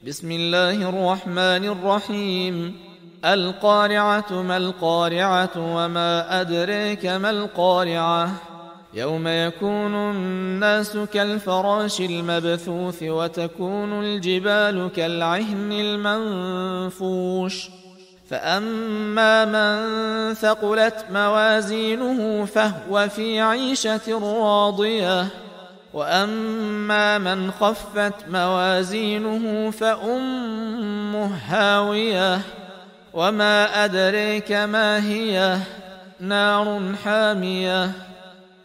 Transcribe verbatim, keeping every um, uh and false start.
بسم الله الرحمن الرحيم. القارعة ما القارعة وما أدريك ما القارعة يوم يكون الناس كالفراش المبثوث وتكون الجبال كالعهن المنفوش فأما من ثقلت موازينه فهو في عيشة راضية وأما من خفت موازينه فأمه هاوية وما أدريك ما هي نار حامية